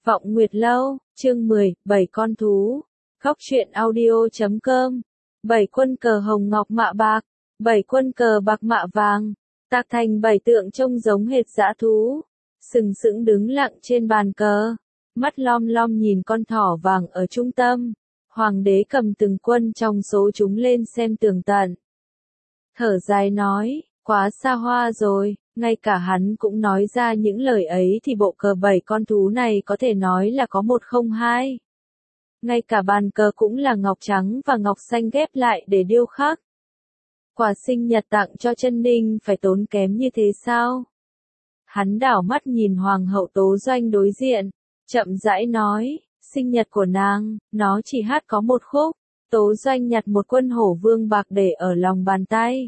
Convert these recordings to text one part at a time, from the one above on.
Vọng Nguyệt Lâu, chương 10, 7 con thú. Khóc truyện audio.com. 7 quân cờ hồng ngọc mạ bạc, 7 quân cờ bạc mạ vàng, tạc thành 7 tượng trông giống hệt dã thú, sừng sững đứng lặng trên bàn cờ, mắt lom lom nhìn con thỏ vàng ở trung tâm. Hoàng đế cầm từng quân trong số chúng lên xem tường tận. Thở dài nói, quá xa hoa rồi, ngay cả hắn cũng nói ra những lời ấy thì bộ cờ 7 con thú này có thể nói là có 102. Ngay cả bàn cờ cũng là ngọc trắng và ngọc xanh ghép lại để điêu khắc. Quà sinh nhật tặng cho Chân Ninh phải tốn kém như thế sao? Hắn đảo mắt nhìn Hoàng hậu Tố Doanh đối diện, chậm rãi nói, sinh nhật của nàng, nó chỉ hát có một khúc. Tố Doanh nhặt một quân hổ vương bạc để ở lòng bàn tay.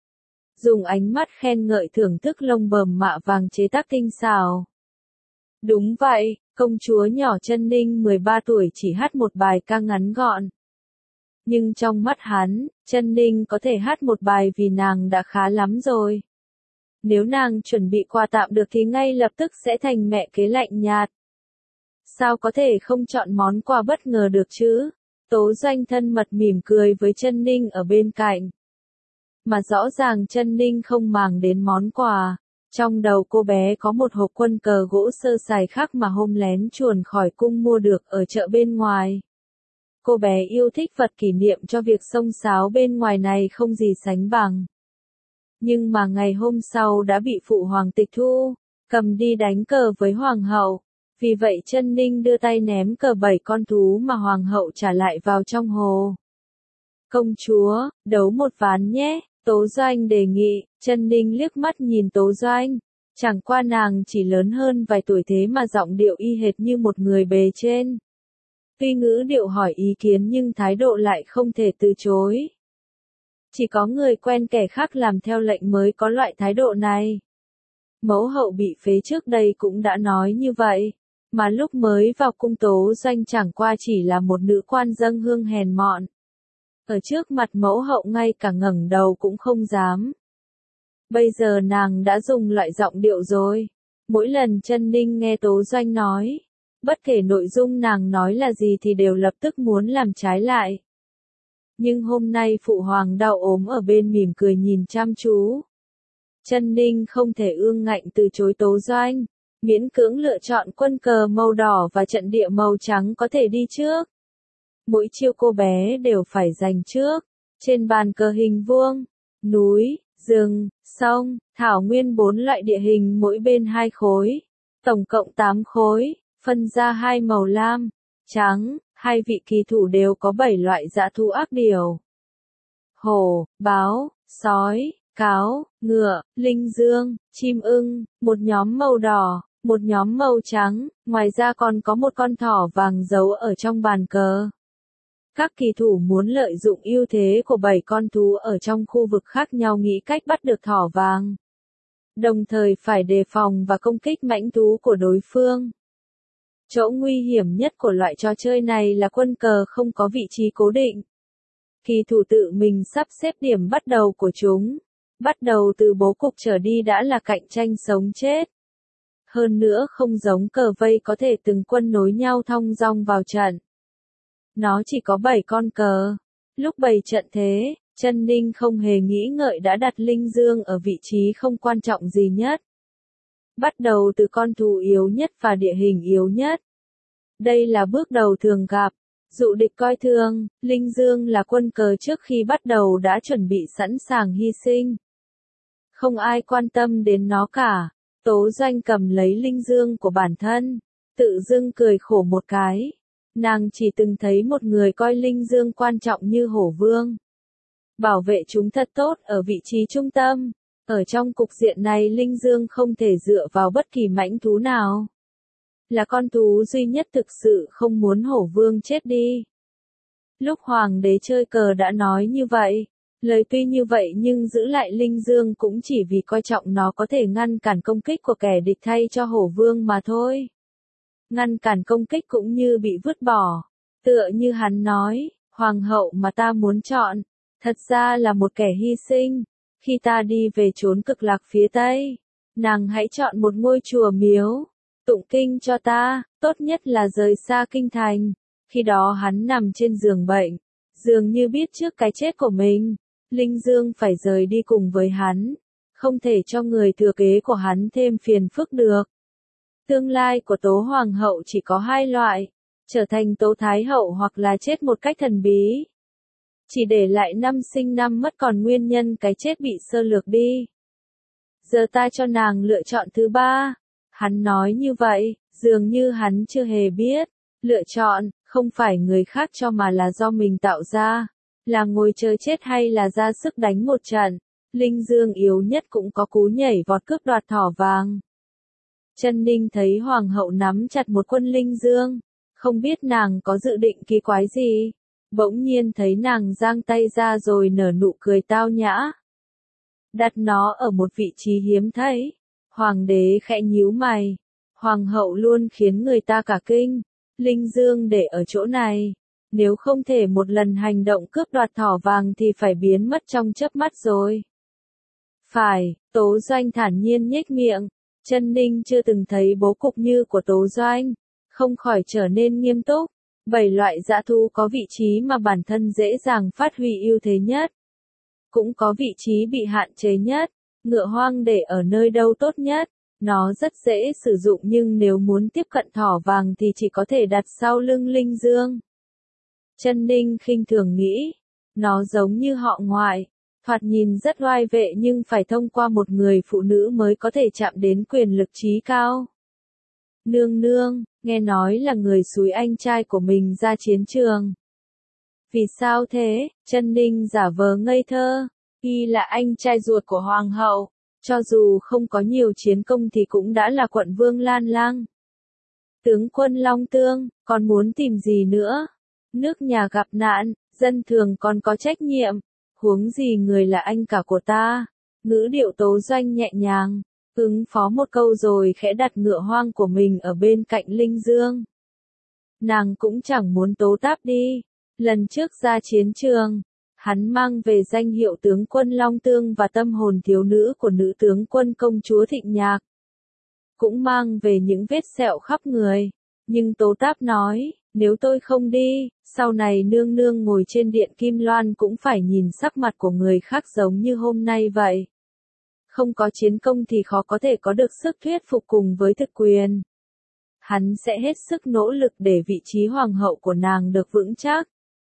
Dùng ánh mắt khen ngợi thưởng thức lông bờm mạ vàng chế tác tinh xảo. Đúng vậy, công chúa nhỏ Chân Ninh 13 tuổi chỉ hát một bài ca ngắn gọn. Nhưng trong mắt hắn, Chân Ninh có thể hát một bài vì nàng đã khá lắm rồi. Nếu nàng chuẩn bị quà tạm được thì ngay lập tức sẽ thành mẹ kế lạnh nhạt. Sao có thể không chọn món quà bất ngờ được chứ? Tố Doanh thân mật mỉm cười với Chân Ninh ở bên cạnh. Mà rõ ràng Chân Ninh không màng đến món quà. Trong đầu cô bé có một hộp quân cờ gỗ sơ sài khác mà hôm lén chuồn khỏi cung mua được ở chợ bên ngoài. Cô bé yêu thích vật kỷ niệm cho việc xông xáo bên ngoài này không gì sánh bằng. Nhưng mà ngày hôm sau đã bị phụ hoàng tịch thu, cầm đi đánh cờ với hoàng hậu. Vì vậy Chân Ninh đưa tay ném cờ 7 con thú mà hoàng hậu trả lại vào trong hồ. Công chúa, đấu một ván nhé, Tố Doanh đề nghị. Chân Ninh liếc mắt nhìn Tố Doanh. Chẳng qua nàng chỉ lớn hơn vài tuổi thế mà giọng điệu y hệt như một người bề trên. Tuy ngữ điệu hỏi ý kiến nhưng thái độ lại không thể từ chối. Chỉ có người quen kẻ khác làm theo lệnh mới có loại thái độ này. Mẫu hậu bị phế trước đây cũng đã nói như vậy. Mà lúc mới vào cung Tố Doanh chẳng qua chỉ là một nữ quan dâng hương hèn mọn. Ở trước mặt mẫu hậu ngay cả ngẩng đầu cũng không dám. Bây giờ nàng đã dùng loại giọng điệu rồi. Mỗi lần Chân Ninh nghe Tố Doanh nói, bất kể nội dung nàng nói là gì thì đều lập tức muốn làm trái lại. Nhưng hôm nay phụ hoàng đau ốm ở bên mỉm cười nhìn chăm chú. Chân Ninh không thể ương ngạnh từ chối Tố Doanh, miễn cưỡng lựa chọn quân cờ màu đỏ và trận địa màu trắng có thể đi trước. Mỗi chiêu cô bé đều phải giành trước. Trên bàn cờ hình vuông, núi, rừng, sông, thảo nguyên 4 loại địa hình mỗi bên 2 khối. Tổng cộng 8 khối, phân ra 2 màu lam, trắng, 2 vị kỳ thủ đều có 7 loại dã thú ác điểu. Hổ, báo, sói, cáo, ngựa, linh dương, chim ưng, một nhóm màu đỏ, một nhóm màu trắng, ngoài ra còn có một con thỏ vàng giấu ở trong bàn cờ. Các kỳ thủ muốn lợi dụng ưu thế của 7 con thú ở trong khu vực khác nhau nghĩ cách bắt được thỏ vàng. Đồng thời phải đề phòng và công kích mãnh thú của đối phương. Chỗ nguy hiểm nhất của loại trò chơi này là quân cờ không có vị trí cố định. Kỳ thủ tự mình sắp xếp điểm bắt đầu của chúng. Bắt đầu từ bố cục trở đi đã là cạnh tranh sống chết. Hơn nữa không giống cờ vây có thể từng quân nối nhau thong dong vào trận. Nó chỉ có 7 con cờ. Lúc bày trận thế, Chân Ninh không hề nghĩ ngợi đã đặt Linh Dương ở vị trí không quan trọng gì nhất. Bắt đầu từ con thú yếu nhất và địa hình yếu nhất. Đây là bước đầu thường gặp. Dụ địch coi thường, Linh Dương là quân cờ trước khi bắt đầu đã chuẩn bị sẵn sàng hy sinh. Không ai quan tâm đến nó cả. Tố Doanh cầm lấy Linh Dương của bản thân, tự dưng cười khổ một cái. Nàng chỉ từng thấy một người coi Linh Dương quan trọng như hổ vương. Bảo vệ chúng thật tốt ở vị trí trung tâm. Ở trong cục diện này Linh Dương không thể dựa vào bất kỳ mãnh thú nào. Là con thú duy nhất thực sự không muốn hổ vương chết đi. Lúc hoàng đế chơi cờ đã nói như vậy. Lời tuy như vậy nhưng giữ lại Linh Dương cũng chỉ vì coi trọng nó có thể ngăn cản công kích của kẻ địch thay cho hổ vương mà thôi. Ngăn cản công kích cũng như bị vứt bỏ. Tựa như hắn nói, hoàng hậu mà ta muốn chọn, thật ra là một kẻ hy sinh. Khi ta đi về chốn cực lạc phía Tây, nàng hãy chọn một ngôi chùa miếu, tụng kinh cho ta, tốt nhất là rời xa kinh thành. Khi đó hắn nằm trên giường bệnh, dường như biết trước cái chết của mình. Linh Dương phải rời đi cùng với hắn, không thể cho người thừa kế của hắn thêm phiền phức được. Tương lai của Tố Hoàng hậu chỉ có hai loại, trở thành Tố Thái hậu hoặc là chết một cách thần bí. Chỉ để lại năm sinh năm mất, còn nguyên nhân cái chết bị sơ lược đi. Giờ ta cho nàng lựa chọn thứ ba. Hắn nói như vậy, dường như hắn chưa hề biết. Lựa chọn, không phải người khác cho mà là do mình tạo ra. Là ngồi chờ chết hay là ra sức đánh một trận. Linh Dương yếu nhất cũng có cú nhảy vọt cướp đoạt thỏ vàng. Chân Ninh thấy Hoàng hậu nắm chặt một quân Linh Dương. Không biết nàng có dự định kỳ quái gì. Bỗng nhiên thấy nàng giang tay ra rồi nở nụ cười tao nhã. Đặt nó ở một vị trí hiếm thấy. Hoàng đế khẽ nhíu mày. Hoàng hậu luôn khiến người ta cả kinh. Linh Dương để ở chỗ này. Nếu không thể một lần hành động cướp đoạt thỏ vàng thì phải biến mất trong chớp mắt rồi. Phải, Tố Doanh thản nhiên nhếch miệng. Chân Ninh chưa từng thấy bố cục như của Tố Doanh. Không khỏi trở nên nghiêm túc. 7 loại dã thú có vị trí mà bản thân dễ dàng phát huy ưu thế nhất. Cũng có vị trí bị hạn chế nhất. Ngựa hoang để ở nơi đâu tốt nhất. Nó rất dễ sử dụng nhưng nếu muốn tiếp cận thỏ vàng thì chỉ có thể đặt sau lưng Linh Dương. Chân Ninh khinh thường nghĩ. Nó giống như họ ngoại. Thoạt nhìn rất oai vệ nhưng phải thông qua một người phụ nữ mới có thể chạm đến quyền lực trí cao. Nương nương, nghe nói là người xúi anh trai của mình ra chiến trường. Vì sao thế? Chân Ninh giả vờ ngây thơ. Y là anh trai ruột của Hoàng hậu. Cho dù không có nhiều chiến công thì cũng đã là quận vương Lan Lang. Tướng quân Long Tương, còn muốn tìm gì nữa? Nước nhà gặp nạn, dân thường còn có trách nhiệm. Huống gì người là anh cả của ta. Ngữ điệu Tố Doanh nhẹ nhàng. Ứng phó một câu rồi khẽ đặt ngựa hoang của mình ở bên cạnh Linh Dương. Nàng cũng chẳng muốn tố táp đi. Lần trước ra chiến trường, hắn mang về danh hiệu tướng quân Long Tương và tâm hồn thiếu nữ của nữ tướng quân công chúa Thịnh Nhạc. Cũng mang về những vết sẹo khắp người. Nhưng Tố Táp nói, nếu tôi không đi, sau này nương nương ngồi trên điện Kim Loan cũng phải nhìn sắc mặt của người khác giống như hôm nay vậy. Không có chiến công thì khó có thể có được sức thuyết phục cùng với thực quyền. Hắn sẽ hết sức nỗ lực để vị trí hoàng hậu của nàng được vững chắc.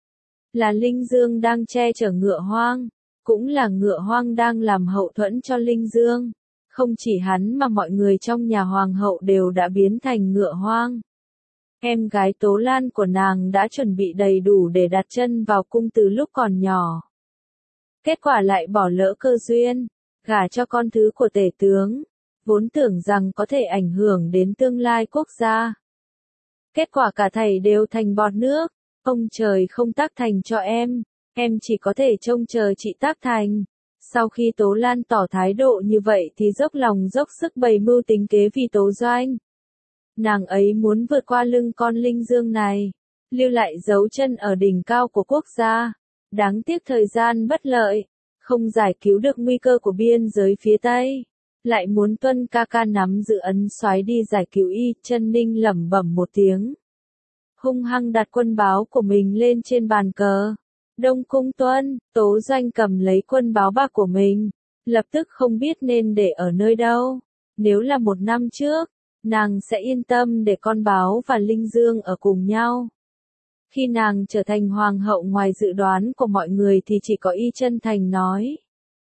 Là Linh Dương đang che chở ngựa hoang, cũng là ngựa hoang đang làm hậu thuẫn cho Linh Dương. Không chỉ hắn mà mọi người trong nhà hoàng hậu đều đã biến thành ngựa hoang. Em gái Tố Lan của nàng đã chuẩn bị đầy đủ để đặt chân vào cung từ lúc còn nhỏ. Kết quả lại bỏ lỡ cơ duyên, gả cho con thứ của tể tướng, vốn tưởng rằng có thể ảnh hưởng đến tương lai quốc gia. Kết quả cả thảy đều thành bọt nước, ông trời không tác thành cho em chỉ có thể trông chờ chị tác thành. Sau khi Tố Lan tỏ thái độ như vậy thì dốc lòng dốc sức bày mưu tính kế vì Tố Doanh. Nàng ấy muốn vượt qua lưng con Linh Dương này, lưu lại dấu chân ở đỉnh cao của quốc gia. Đáng tiếc thời gian bất lợi, không giải cứu được nguy cơ của biên giới phía Tây. Lại muốn Tuân ca ca nắm giữ ấn soái đi giải cứu y. Chân Ninh lẩm bẩm một tiếng, hung hăng đặt quân báo của mình lên trên bàn cờ. Đông Cung Tuân, Tố Doanh cầm lấy quân báo bạc của mình, lập tức không biết nên để ở nơi đâu. Nếu là một năm trước, nàng sẽ yên tâm để con báo và Linh Dương ở cùng nhau. Khi nàng trở thành hoàng hậu ngoài dự đoán của mọi người thì chỉ có Y Chân Thành nói.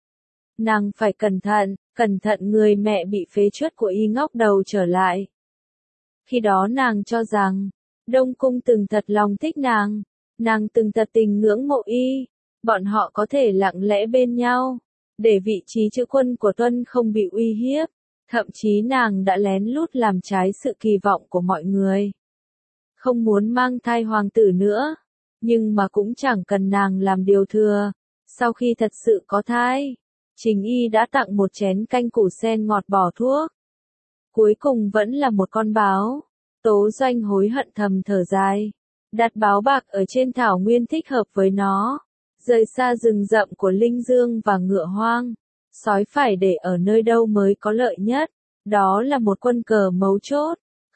Nàng phải cẩn thận người mẹ bị phế truất của Y ngóc đầu trở lại. Khi đó nàng cho rằng, Đông Cung từng thật lòng thích nàng từng thật tình ngưỡng mộ Y, bọn họ có thể lặng lẽ bên nhau, để vị trí chữ quân của Tuân không bị uy hiếp. Thậm chí nàng đã lén lút làm trái sự kỳ vọng của mọi người. Không muốn mang thai hoàng tử nữa, nhưng mà cũng chẳng cần nàng làm điều thừa. Sau khi thật sự có thai, Trình Y đã tặng một chén canh củ sen ngọt bỏ thuốc. Cuối cùng vẫn là một con báo. Tố Doanh hối hận thầm thở dài, đặt báo bạc ở trên thảo nguyên thích hợp với nó, rời xa rừng rậm của Linh Dương và ngựa hoang. Sói phải để ở nơi đâu mới có lợi nhất, đó là một quân cờ mấu chốt,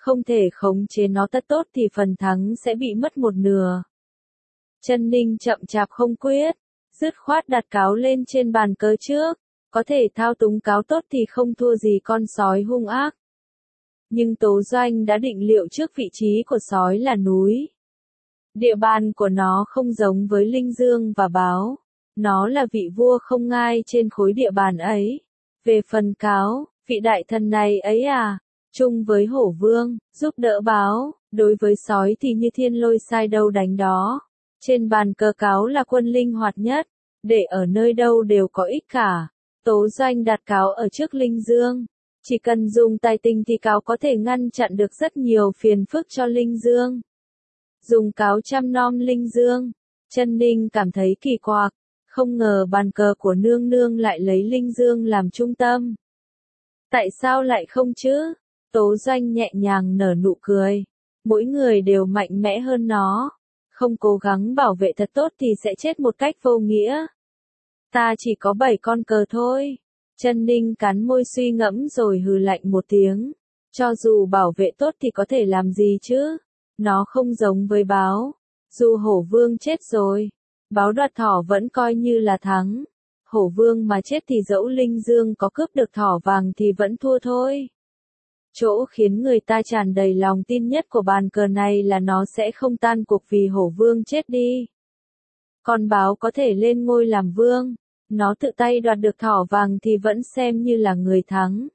Không thể khống chế nó tất tốt thì phần thắng sẽ bị mất một nửa. Chân Ninh chậm chạp không quyết, dứt khoát đặt cáo lên trên bàn cờ trước, có thể thao túng cáo tốt thì không thua gì con sói hung ác. Nhưng Tố Doanh đã định liệu trước vị trí của sói là núi. Địa bàn của nó không giống với Linh Dương và Báo, nó là vị vua không ngai trên khối địa bàn ấy. Về phần cáo, vị đại thần này ấy chung với Hổ Vương, giúp đỡ Báo, đối với sói thì như thiên lôi sai đâu đánh đó. Trên bàn cờ cáo là quân linh hoạt nhất, để ở nơi đâu đều có ích cả. Tố Doanh đặt cáo ở trước Linh Dương. Chỉ cần dùng tài tình thì cáo có thể ngăn chặn được rất nhiều phiền phức cho Linh Dương. Dùng cáo chăm nom Linh Dương. Chân Ninh cảm thấy kỳ quặc, không ngờ bàn cờ của nương nương lại lấy Linh Dương làm trung tâm. Tại sao lại không chứ? Tố Doanh nhẹ nhàng nở nụ cười. Mỗi người đều mạnh mẽ hơn nó. Không cố gắng bảo vệ thật tốt thì sẽ chết một cách vô nghĩa. Ta chỉ có 7 con cờ thôi. Chân Ninh cắn môi suy ngẫm rồi hừ lạnh một tiếng. Cho dù bảo vệ tốt thì có thể làm gì chứ? Nó không giống với Báo. Dù Hổ Vương chết rồi, Báo đoạt thỏ vẫn coi như là thắng. Hổ Vương mà chết thì dẫu Linh Dương có cướp được thỏ vàng thì vẫn thua thôi. Chỗ khiến người ta tràn đầy lòng tin nhất của bàn cờ này là nó sẽ không tan cuộc vì Hổ Vương chết đi. Còn Báo có thể lên ngôi làm vương, nó tự tay đoạt được thỏ vàng thì vẫn xem như là người thắng.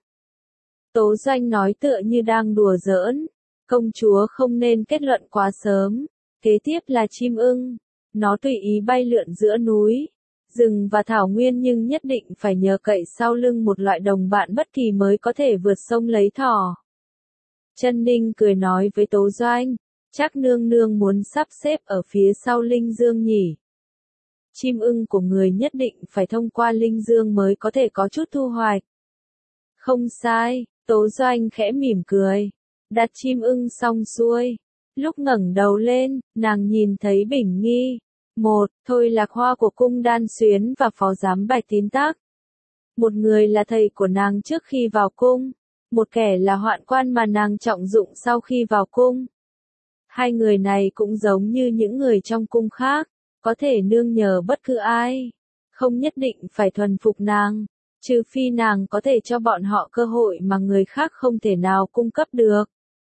Tố Doanh nói tựa như đang đùa giỡn, công chúa không nên kết luận quá sớm. Kế tiếp là chim ưng, nó tùy ý bay lượn giữa núi, rừng và thảo nguyên nhưng nhất định phải nhờ cậy sau lưng một loại đồng bạn bất kỳ mới có thể vượt sông lấy thỏ. Chân Ninh cười nói với Tố Doanh, chắc nương nương muốn sắp xếp ở phía sau Linh Dương nhỉ. Chim ưng của người nhất định phải thông qua Linh Dương mới có thể có chút thu hoạch. Không sai, Tố Doanh khẽ mỉm cười, đặt chim ưng xong xuôi. Lúc ngẩng đầu lên, nàng nhìn thấy Bình Nghi. Thôi Lạc Hoa của cung Đan Xuyến và phó giám Bạch Tín Tắc. Một người là thầy của nàng trước khi vào cung, một kẻ là hoạn quan mà nàng trọng dụng sau khi vào cung. Hai người này cũng giống như những người trong cung khác, có thể nương nhờ bất cứ ai, không nhất định phải thuần phục nàng, trừ phi nàng có thể cho bọn họ cơ hội mà người khác không thể nào cung cấp được.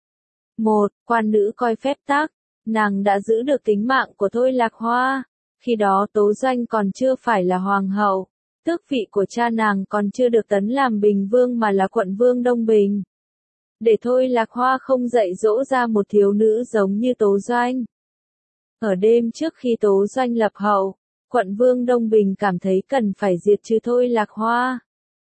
Quan nữ coi phép tắc, nàng đã giữ được tính mạng của Thôi Lạc Hoa, khi đó Tố Doanh còn chưa phải là hoàng hậu, tước vị của cha nàng còn chưa được tấn làm Bình Vương mà là quận vương Đông Bình. Để Thôi Lạc Hoa không dạy dỗ ra một thiếu nữ giống như Tố Doanh. Ở đêm trước khi Tố Doanh lập hậu, quận vương Đông Bình cảm thấy cần phải diệt trừ Thôi Lạc Hoa.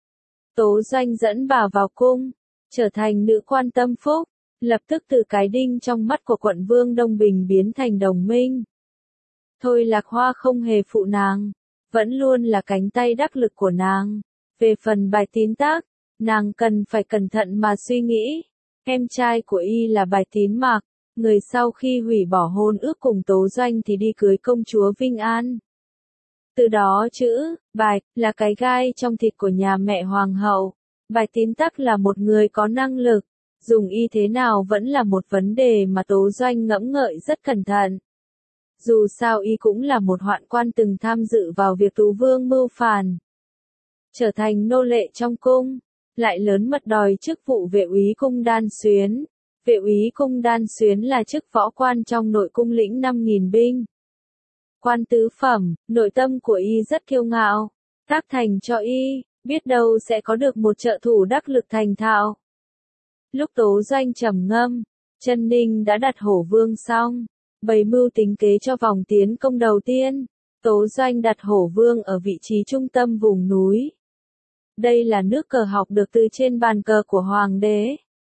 Tố Doanh dẫn bà vào cung, trở thành nữ quan tâm phúc, lập tức từ cái đinh trong mắt của quận vương Đông Bình biến thành đồng minh. Thôi Lạc Hoa không hề phụ nàng, vẫn luôn là cánh tay đắc lực của nàng. Về phần Bạch Tín Tắc, nàng cần phải cẩn thận mà suy nghĩ. Em trai của y là Bạch Tín Mạc, người sau khi hủy bỏ hôn ước cùng Tố Doanh thì đi cưới công chúa Vinh An. Từ đó chữ Bạch là cái gai trong thịt của nhà mẹ hoàng hậu. Bạch Tín Tắc là một người có năng lực, dùng y thế nào vẫn là một vấn đề mà Tố Doanh ngẫm ngợi rất cẩn thận. Dù sao y cũng là một hoạn quan từng tham dự vào việc Tú Vương mưu phản, trở thành nô lệ trong cung, lại lớn mật đòi chức vụ vệ úy cung Đan Xuyến. Vệ úy cung Đan Xuyến là chức võ quan trong nội cung lĩnh 5.000 binh. Quan tứ phẩm, nội tâm của y rất kiêu ngạo, tác thành cho y, biết đâu sẽ có được một trợ thủ đắc lực thành thạo. Lúc Tố Doanh trầm ngâm, Chân Ninh đã đặt Hổ Vương xong, bày mưu tính kế cho vòng tiến công đầu tiên. Tố Doanh đặt Hổ Vương ở vị trí trung tâm vùng núi. Đây là nước cờ học được từ trên bàn cờ của Hoàng đế.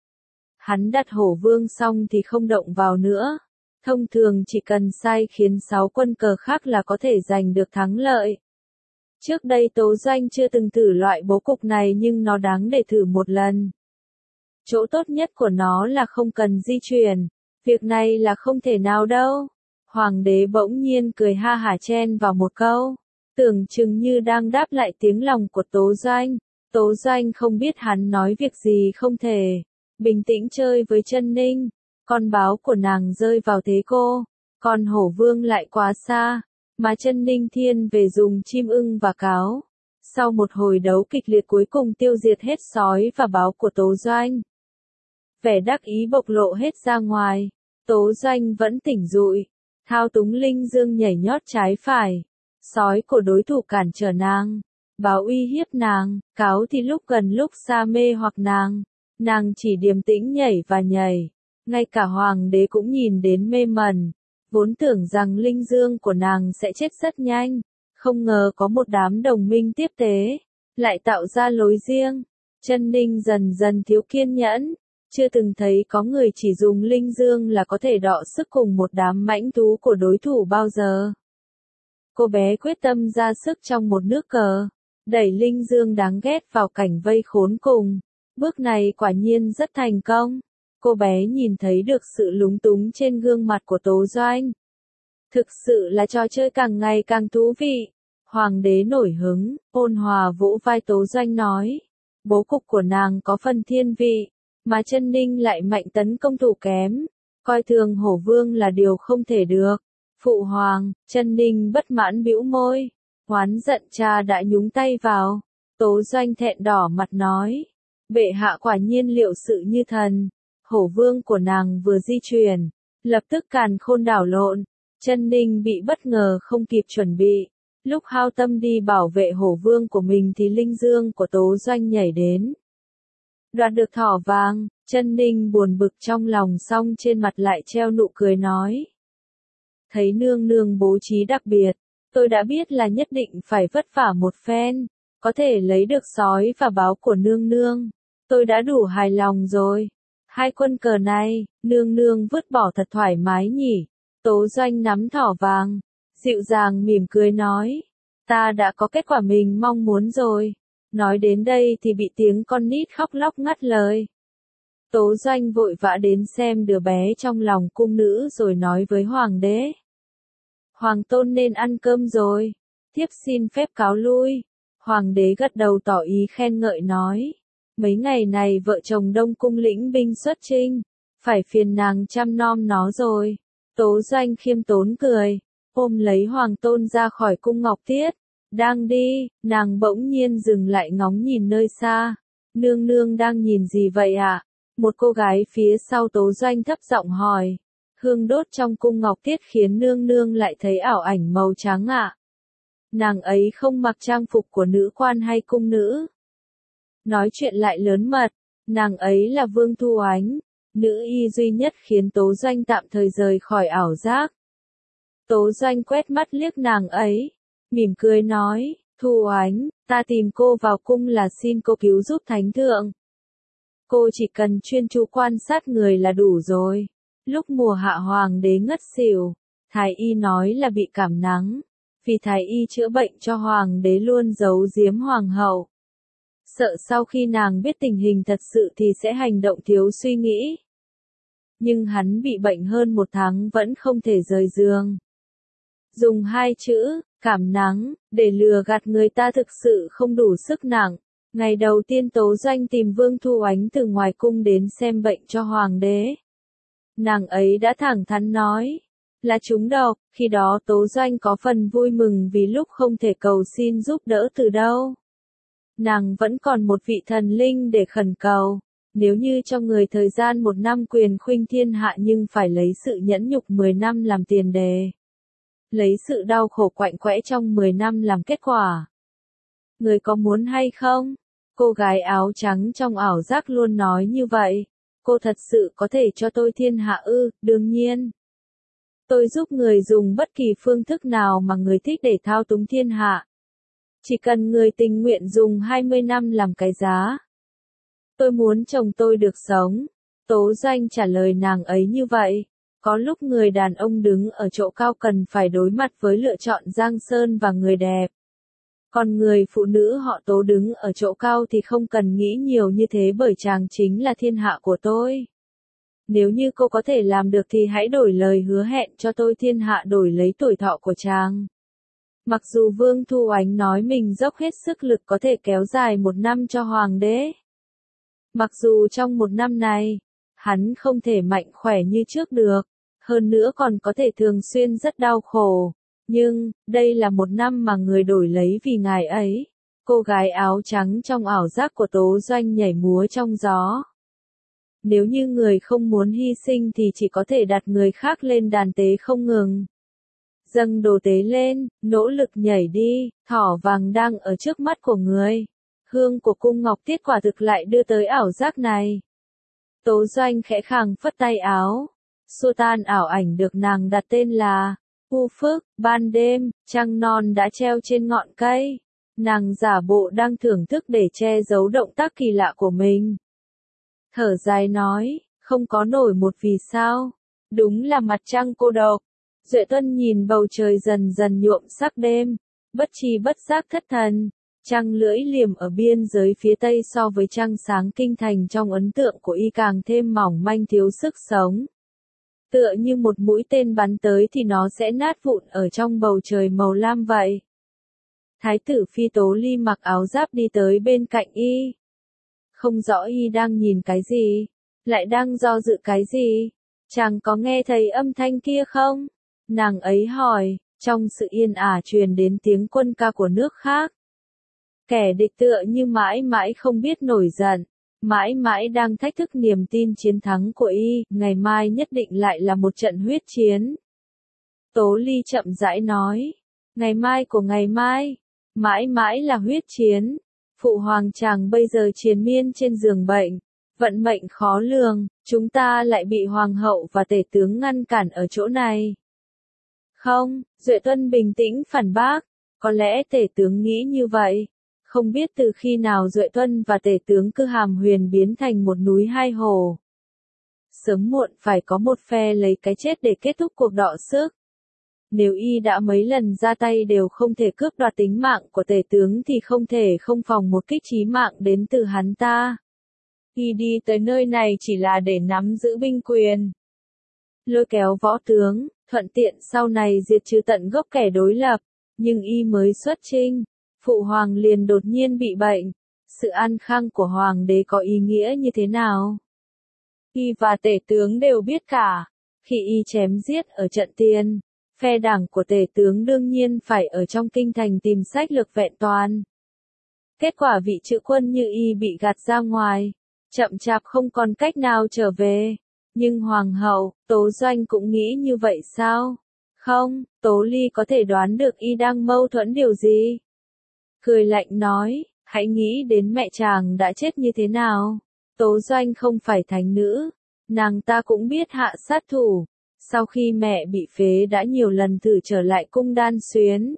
Hắn đặt Hổ Vương xong thì không động vào nữa. Thông thường chỉ cần sai khiến 6 quân cờ khác là có thể giành được thắng lợi. Trước đây Tố Doanh chưa từng thử loại bố cục này nhưng nó đáng để thử một lần. Chỗ tốt nhất của nó là không cần di chuyển. Việc này là không thể nào đâu. Hoàng đế bỗng nhiên cười ha hả chen vào một câu, tưởng chừng như đang đáp lại tiếng lòng của Tố Doanh. Tố Doanh không biết hắn nói việc gì không thể. bình tĩnh chơi với Chân Ninh. Con báo của nàng rơi vào thế cô, còn hổ vương lại quá xa, mà Chân Ninh thiên về dùng chim ưng và cáo. Sau một hồi đấu kịch liệt cuối cùng tiêu diệt hết sói và báo của Tố Doanh. Vẻ đắc ý bộc lộ hết ra ngoài, Tố Doanh vẫn tỉnh rụi, thao túng linh dương nhảy nhót trái phải. Sói của đối thủ cản trở nàng, báo uy hiếp nàng, cáo thì lúc gần lúc xa mê hoặc nàng chỉ điềm tĩnh nhảy và nhảy. Ngay cả hoàng đế cũng nhìn đến mê mẩn, vốn tưởng rằng linh dương của nàng sẽ chết rất nhanh, không ngờ có một đám đồng minh tiếp tế, lại tạo ra lối riêng. Chân Ninh dần dần thiếu kiên nhẫn, chưa từng thấy có người chỉ dùng linh dương là có thể đọ sức cùng một đám mãnh thú của đối thủ bao giờ. Cô bé quyết tâm ra sức trong một nước cờ, đẩy linh dương đáng ghét vào cảnh vây khốn cùng. Bước này quả nhiên rất thành công. Cô bé nhìn thấy được sự lúng túng trên gương mặt của Tố Doanh. Thực sự là trò chơi càng ngày càng thú vị. Hoàng đế nổi hứng, ôn hòa vỗ vai Tố Doanh nói. Bố cục của nàng có phần thiên vị, mà Chân Ninh lại mạnh tấn công thủ kém. Coi thường hổ vương là điều không thể được. Phụ hoàng, Chân Ninh bất mãn bĩu môi. Oán giận cha đã nhúng tay vào. Tố Doanh thẹn đỏ mặt nói. Bệ hạ quả nhiên liệu sự như thần. Hổ vương của nàng vừa di chuyển, lập tức càn khôn đảo lộn. Chân Ninh bị bất ngờ không kịp chuẩn bị. Lúc hao tâm đi bảo vệ hổ vương của mình thì linh dương của Tố Doanh nhảy đến. Đoạt được thỏ vàng, Chân Ninh buồn bực trong lòng song trên mặt lại treo nụ cười nói. Thấy nương nương bố trí đặc biệt, tôi đã biết là nhất định phải vất vả một phen, có thể lấy được sói và báo của nương nương. Tôi đã đủ hài lòng rồi. Hai quân cờ này, nương nương vứt bỏ thật thoải mái nhỉ. Tố Doanh nắm thỏ vàng, dịu dàng mỉm cười nói. Ta đã có kết quả mình mong muốn rồi. Nói đến đây thì bị tiếng con nít khóc lóc ngắt lời. Tố Doanh vội vã đến xem đứa bé trong lòng cung nữ rồi nói với hoàng đế. Hoàng tôn nên ăn cơm rồi. Thiếp xin phép cáo lui. Hoàng đế gật đầu tỏ ý khen ngợi nói. Mấy ngày này vợ chồng Đông Cung lĩnh binh xuất chinh, phải phiền nàng chăm nom nó rồi. Tố Doanh khiêm tốn cười, ôm lấy hoàng tôn ra khỏi cung Ngọc Tiết. Đang đi, nàng bỗng nhiên dừng lại ngóng nhìn nơi xa. Nương nương đang nhìn gì vậy ạ? Một cô gái phía sau Tố Doanh thấp giọng hỏi. Hương đốt trong cung Ngọc Tiết khiến nương nương lại thấy ảo ảnh màu trắng ạ. Nàng ấy không mặc trang phục của nữ quan hay cung nữ. Nói chuyện lại lớn mật, nàng ấy là Vương Thu Ánh, nữ y duy nhất khiến Tố Doanh tạm thời rời khỏi ảo giác. Tố Doanh quét mắt liếc nàng ấy, mỉm cười nói, Thu Ánh, ta tìm cô vào cung là xin cô cứu giúp thánh thượng. Cô chỉ cần chuyên chú quan sát người là đủ rồi. Lúc mùa hạ hoàng đế ngất xỉu, thái y nói là bị cảm nắng, vì thái y chữa bệnh cho hoàng đế luôn giấu giếm hoàng hậu. Sợ sau khi nàng biết tình hình thật sự thì sẽ hành động thiếu suy nghĩ. Nhưng hắn bị bệnh hơn 1 tháng vẫn không thể rời giường. Dùng 2 chữ, cảm nắng, để lừa gạt người ta thực sự không đủ sức nặng. Ngày đầu tiên Tố Doanh tìm Vương Thu Ánh từ ngoài cung đến xem bệnh cho hoàng đế. Nàng ấy đã thẳng thắn nói, là trúng độc, khi đó Tố Doanh có phần vui mừng vì lúc không thể cầu xin giúp đỡ từ đâu. Nàng vẫn còn một vị thần linh để khẩn cầu, nếu như cho người thời gian 1 năm quyền khuynh thiên hạ nhưng phải lấy sự nhẫn nhục 10 năm làm tiền đề. Lấy sự đau khổ quạnh quẽ trong 10 năm làm kết quả. Người có muốn hay không? Cô gái áo trắng trong ảo giác luôn nói như vậy. Cô thật sự có thể cho tôi thiên hạ ư? Đương nhiên. Tôi giúp người dùng bất kỳ phương thức nào mà người thích để thao túng thiên hạ. Chỉ cần người tình nguyện dùng 20 năm làm cái giá. Tôi muốn chồng tôi được sống. Tố Doanh trả lời nàng ấy như vậy. Có lúc người đàn ông đứng ở chỗ cao cần phải đối mặt với lựa chọn giang sơn và người đẹp. Còn người phụ nữ họ Tố đứng ở chỗ cao thì không cần nghĩ nhiều như thế bởi chàng chính là thiên hạ của tôi. Nếu như cô có thể làm được thì hãy đổi lời hứa hẹn cho tôi thiên hạ đổi lấy tuổi thọ của chàng. Mặc dù Vương Thu Ánh nói mình dốc hết sức lực có thể kéo dài 1 năm cho hoàng đế. Mặc dù trong một năm này, hắn không thể mạnh khỏe như trước được, hơn nữa còn có thể thường xuyên rất đau khổ, nhưng, đây là một năm mà người đổi lấy vì ngài ấy. Cô gái áo trắng trong ảo giác của Tố Doanh nhảy múa trong gió. Nếu như người không muốn hy sinh thì chỉ có thể đặt người khác lên đàn tế không ngừng. Dâng đồ tế lên, nỗ lực nhảy đi, thỏ vàng đang ở trước mắt của người. Hương của cung ngọc tiết quả thực lại đưa tới ảo giác này. Tố Doanh khẽ khàng phất tay áo, xua tan ảo ảnh được nàng đặt tên là U Phước. Ban đêm, trăng non đã treo trên ngọn cây. Nàng giả bộ đang thưởng thức để che giấu động tác kỳ lạ của mình. Thở dài nói, không có nổi một vì sao. Đúng là mặt trăng cô độc. Duệ Tuân nhìn bầu trời dần dần nhuộm sắc đêm, bất tri bất giác thất thần. Trăng lưỡi liềm ở biên giới phía tây so với trăng sáng kinh thành trong ấn tượng của y càng thêm mỏng manh thiếu sức sống. Tựa như một mũi tên bắn tới thì nó sẽ nát vụn ở trong bầu trời màu lam vậy. Thái tử Phi Tố Ly mặc áo giáp đi tới bên cạnh y. Không rõ y đang nhìn cái gì, lại đang do dự cái gì. Chàng có nghe thấy âm thanh kia không? Nàng ấy hỏi, trong sự yên ả truyền đến tiếng quân ca của nước khác. Kẻ địch tựa như mãi mãi không biết nổi giận, mãi mãi đang thách thức niềm tin chiến thắng của y, ngày mai nhất định lại là một trận huyết chiến. Tố Ly chậm rãi nói, ngày mai của ngày mai, mãi mãi là huyết chiến. Phụ hoàng chàng bây giờ triền miên trên giường bệnh, vận mệnh khó lường, chúng ta lại bị hoàng hậu và tể tướng ngăn cản ở chỗ này. Không, Duệ Tuân bình tĩnh phản bác, có lẽ tể tướng nghĩ như vậy. Không biết từ khi nào Duệ Tuân và tể tướng Cư Hàm Huyền biến thành một núi hai hồ. Sớm muộn phải có một phe lấy cái chết để kết thúc cuộc đọ sức. Nếu y đã mấy lần ra tay đều không thể cướp đoạt tính mạng của tể tướng thì không thể không phòng một kích chí mạng đến từ hắn ta. Y đi tới nơi này chỉ là để nắm giữ binh quyền, lôi kéo võ tướng, thuận tiện sau này diệt trừ tận gốc kẻ đối lập. Nhưng y mới xuất chinh, phụ hoàng liền đột nhiên bị bệnh. Sự an khang của hoàng đế có ý nghĩa như thế nào? Y và tể tướng đều biết cả. Khi y chém giết ở trận tiền, phe đảng của tể tướng đương nhiên phải ở trong kinh thành tìm sách lược vẹn toàn. Kết quả vị chữ quân như y bị gạt ra ngoài, chậm chạp không còn cách nào trở về. Nhưng hoàng hậu, Tố Doanh cũng nghĩ như vậy sao? Không, Tố Ly có thể đoán được y đang mâu thuẫn điều gì. Cười lạnh nói, hãy nghĩ đến mẹ chàng đã chết như thế nào. Tố Doanh không phải thánh nữ, nàng ta cũng biết hạ sát thủ. Sau khi mẹ bị phế đã nhiều lần thử trở lại cung Đan Xuyến.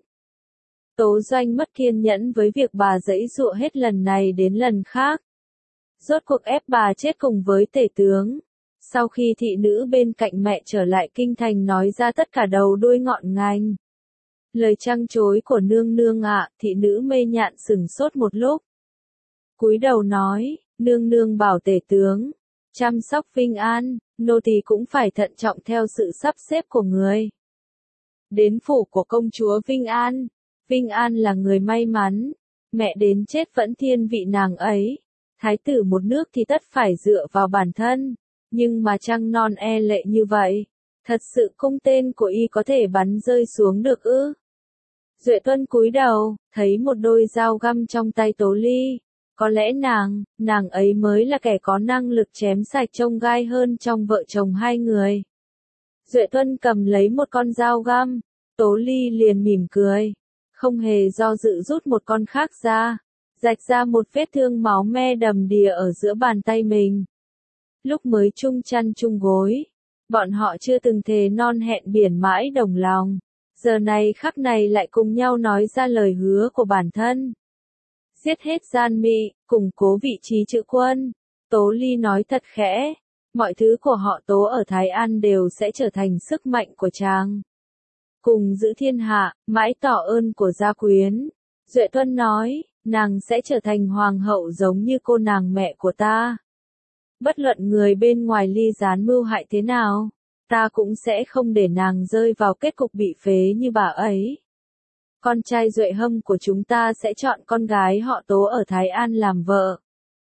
Tố Doanh mất kiên nhẫn với việc bà giãy giụa hết lần này đến lần khác. Rốt cuộc ép bà chết cùng với tể tướng. Sau khi thị nữ bên cạnh mẹ trở lại kinh thành nói ra tất cả đầu đuôi ngọn ngành. Lời trăng trối của nương nương ạ, thị nữ Mây Nhạn sửng sốt một lúc. Cúi đầu nói, nương nương bảo tể tướng, chăm sóc Vinh An, nô tỳ cũng phải thận trọng theo sự sắp xếp của người. Đến phủ của công chúa Vinh An là người may mắn, mẹ đến chết vẫn thiên vị nàng ấy. Thái tử một nước thì tất phải dựa vào bản thân, nhưng mà trăng non e lệ như vậy, thật sự cung tên của y có thể bắn rơi xuống được ư? Duệ Tuân cúi đầu, thấy một đôi dao găm trong tay Tố Ly. Có lẽ nàng ấy mới là kẻ có năng lực chém sạch chông gai hơn trong vợ chồng hai người. Duệ Tuân cầm lấy một con dao găm, Tố Ly liền mỉm cười, không hề do dự rút một con khác ra, rạch ra một vết thương máu me đầm đìa ở giữa bàn tay mình. Lúc mới chung chăn chung gối, bọn họ chưa từng thề non hẹn biển mãi đồng lòng. Giờ này khắc này lại cùng nhau nói ra lời hứa của bản thân. Giết hết gian mị, củng cố vị trí chữ quân. Tố Ly nói thật khẽ, mọi thứ của họ Tố ở Thái An đều sẽ trở thành sức mạnh của chàng. Cùng giữ thiên hạ, mãi tỏ ơn của gia quyến. Duệ Tuân nói, nàng sẽ trở thành hoàng hậu giống như cô nàng mẹ của ta. Bất luận người bên ngoài ly gián mưu hại thế nào, ta cũng sẽ không để nàng rơi vào kết cục bị phế như bà ấy. Con trai Duệ Hâm của chúng ta sẽ chọn con gái họ Tố ở Thái An làm vợ.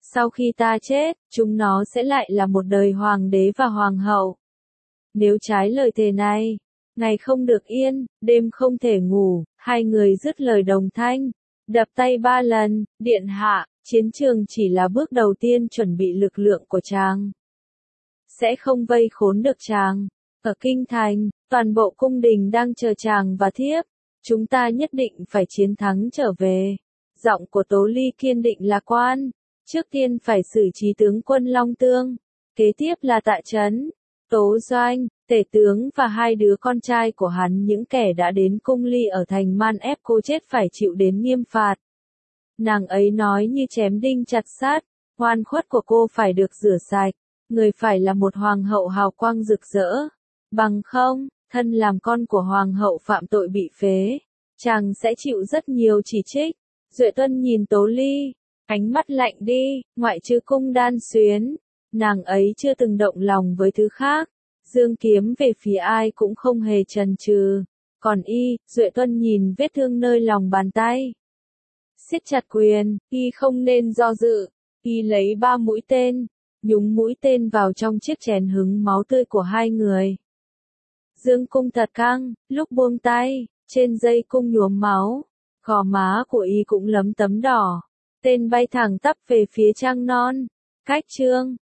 Sau khi ta chết, chúng nó sẽ lại là một đời hoàng đế và hoàng hậu. Nếu trái lời thề này, ngày không được yên, đêm không thể ngủ, hai người dứt lời đồng thanh, đập tay 3 lần, điện hạ, chiến trường chỉ là bước đầu tiên chuẩn bị lực lượng của chàng. Sẽ không vây khốn được chàng. Ở kinh thành, toàn bộ cung đình đang chờ chàng và thiếp. Chúng ta nhất định phải chiến thắng trở về. Giọng của Tố Ly kiên định lạc quan. Trước tiên phải xử trí tướng quân Long Tương. Kế tiếp là Tạ Trấn, Tố Doanh, tể tướng và 2 đứa con trai của hắn, những kẻ đã đến cung ly ở thành Man ép cô chết phải chịu đến nghiêm phạt. Nàng ấy nói như chém đinh chặt sắt, oan khuất của cô phải được rửa sạch, người phải là một hoàng hậu hào quang rực rỡ. Bằng không, thân làm con của hoàng hậu phạm tội bị phế, chàng sẽ chịu rất nhiều chỉ trích. Duệ Tuân nhìn Tố Ly, ánh mắt lạnh đi, ngoại trừ cung Đan Xuyến, nàng ấy chưa từng động lòng với thứ khác. Dương kiếm về phía ai cũng không hề chần chừ. Còn y, Duệ Tuân nhìn vết thương nơi lòng bàn tay, siết chặt quyền, y không nên do dự. Y lấy 3 mũi tên, nhúng mũi tên vào trong chiếc chén hứng máu tươi của 2 người. Dương cung thật căng, lúc buông tay, trên dây cung nhuốm máu, gò má của y cũng lấm tấm đỏ. Tên bay thẳng tắp về phía Trăng Non. Cách chương